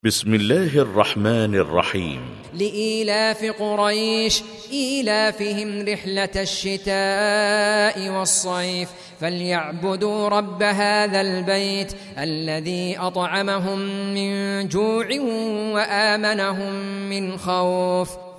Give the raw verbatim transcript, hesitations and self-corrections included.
بسم الله الرحمن الرحيم. لإيلاف قريش إيلافهم رحلة الشتاء والصيف فليعبدوا رب هذا البيت الذي أطعمهم من جوع وآمنهم من خوف.